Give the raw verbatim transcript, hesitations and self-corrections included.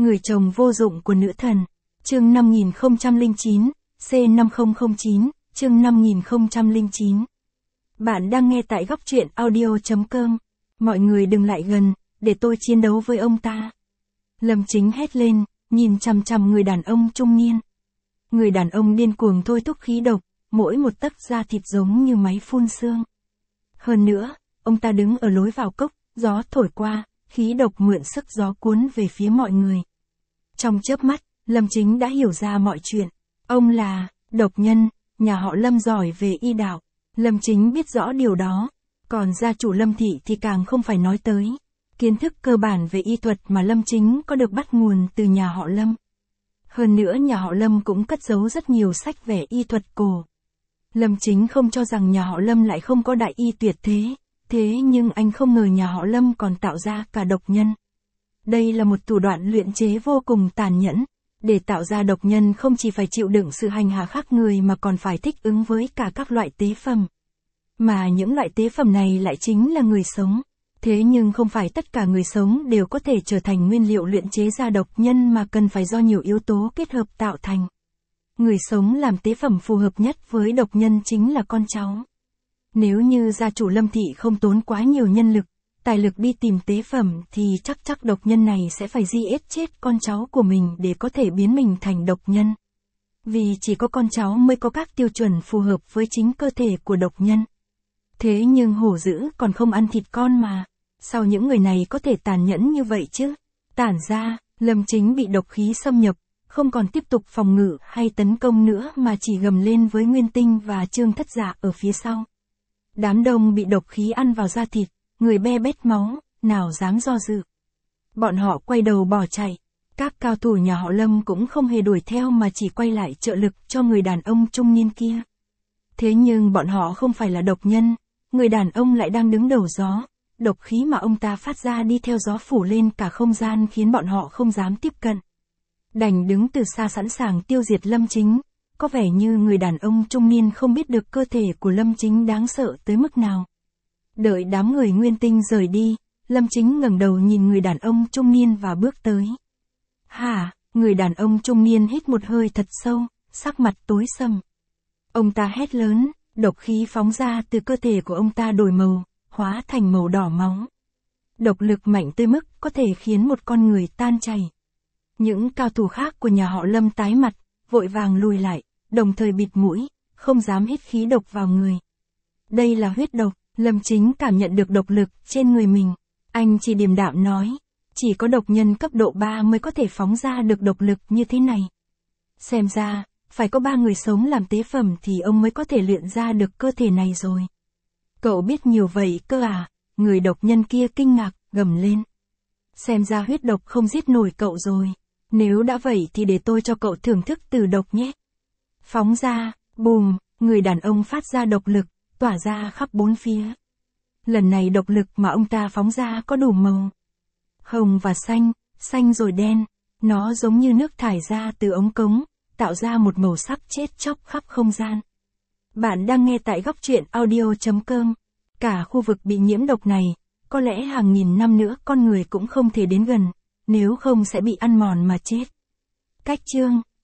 Người chồng vô dụng của nữ thần. Chương năm nghìn không trăm lẻ chín, C năm không không chín, chương năm nghìn không trăm lẻ chín. Bạn đang nghe tại góc truyện audio chấm com. Mọi người đừng lại gần, để tôi chiến đấu với ông ta. Lâm Chính hét lên, nhìn chằm chằm người đàn ông trung niên. Người đàn ông điên cuồng thôi thúc khí độc, mỗi một tấc da thịt giống như máy phun sương. Hơn nữa, ông ta đứng ở lối vào cốc, gió thổi qua, khí độc mượn sức gió cuốn về phía mọi người. Trong chớp mắt, Lâm Chính đã hiểu ra mọi chuyện. Ông là độc nhân, nhà họ Lâm giỏi về y đạo. Lâm Chính biết rõ điều đó. Còn gia chủ Lâm Thị thì càng không phải nói tới. Kiến thức cơ bản về y thuật mà Lâm Chính có được bắt nguồn từ nhà họ Lâm. Hơn nữa nhà họ Lâm cũng cất giấu rất nhiều sách vẽ y thuật cổ. Lâm Chính không cho rằng nhà họ Lâm lại không có đại y tuyệt thế. Thế nhưng anh không ngờ nhà họ Lâm còn tạo ra cả độc nhân. Đây là một thủ đoạn luyện chế vô cùng tàn nhẫn. Để tạo ra độc nhân không chỉ phải chịu đựng sự hành hạ khác người mà còn phải thích ứng với cả các loại tế phẩm. Mà những loại tế phẩm này lại chính là người sống. Thế nhưng không phải tất cả người sống đều có thể trở thành nguyên liệu luyện chế ra độc nhân mà cần phải do nhiều yếu tố kết hợp tạo thành. Người sống làm tế phẩm phù hợp nhất với độc nhân chính là con cháu. Nếu như gia chủ Lâm Thị không tốn quá nhiều nhân lực, tài lực đi tìm tế phẩm thì chắc chắc độc nhân này sẽ phải di ết chết con cháu của mình để có thể biến mình thành độc nhân. Vì chỉ có con cháu mới có các tiêu chuẩn phù hợp với chính cơ thể của độc nhân. Thế nhưng hổ dữ còn không ăn thịt con mà. Sao những người này có thể tàn nhẫn như vậy chứ? Tản ra, Lâm Chính bị độc khí xâm nhập, không còn tiếp tục phòng ngự hay tấn công nữa mà chỉ gầm lên với Nguyên Tinh và Trương Thất Dạ ở phía sau. Đám đông bị độc khí ăn vào da thịt, người be bét máu, nào dám do dự. Bọn họ quay đầu bỏ chạy. Các cao thủ nhà họ Lâm cũng không hề đuổi theo mà chỉ quay lại trợ lực cho người đàn ông trung niên kia. Thế nhưng bọn họ không phải là độc nhân, người đàn ông lại đang đứng đầu gió. Độc khí mà ông ta phát ra đi theo gió phủ lên cả không gian khiến bọn họ không dám tiếp cận. Đành đứng từ xa sẵn sàng tiêu diệt Lâm Chính. Có vẻ như người đàn ông trung niên không biết được cơ thể của Lâm Chính đáng sợ tới mức nào. Đợi đám người Nguyên Tinh rời đi, Lâm Chính ngẩng đầu nhìn người đàn ông trung niên và bước tới. Hả, người đàn ông trung niên hít một hơi thật sâu, sắc mặt tối sầm. Ông ta hét lớn, độc khí phóng ra từ cơ thể của ông ta đổi màu, hóa thành màu đỏ máu. Độc lực mạnh tới mức có thể khiến một con người tan chảy. Những cao thủ khác của nhà họ Lâm tái mặt, vội vàng lùi lại, đồng thời bịt mũi, không dám hít khí độc vào người. Đây là huyết độc, Lâm Chính cảm nhận được độc lực trên người mình. Anh chỉ điềm đạm nói, chỉ có độc nhân cấp độ ba mới có thể phóng ra được độc lực như thế này. Xem ra, phải có ba người sống làm tế phẩm thì ông mới có thể luyện ra được cơ thể này rồi. Cậu biết nhiều vậy cơ à? Người độc nhân kia kinh ngạc, gầm lên. Xem ra huyết độc không giết nổi cậu rồi. Nếu đã vậy thì để tôi cho cậu thưởng thức từ độc nhé. Phóng ra, bùm, người đàn ông phát ra độc lực, tỏa ra khắp bốn phía. Lần này độc lực mà ông ta phóng ra có đủ màu. Hồng và xanh, xanh rồi đen. Nó giống như nước thải ra từ ống cống, tạo ra một màu sắc chết chóc khắp không gian. Bạn đang nghe tại góc truyện audio chấm com. Cả khu vực bị nhiễm độc này, có lẽ hàng nghìn năm nữa con người cũng không thể đến gần, nếu không sẽ bị ăn mòn mà chết. Cách chương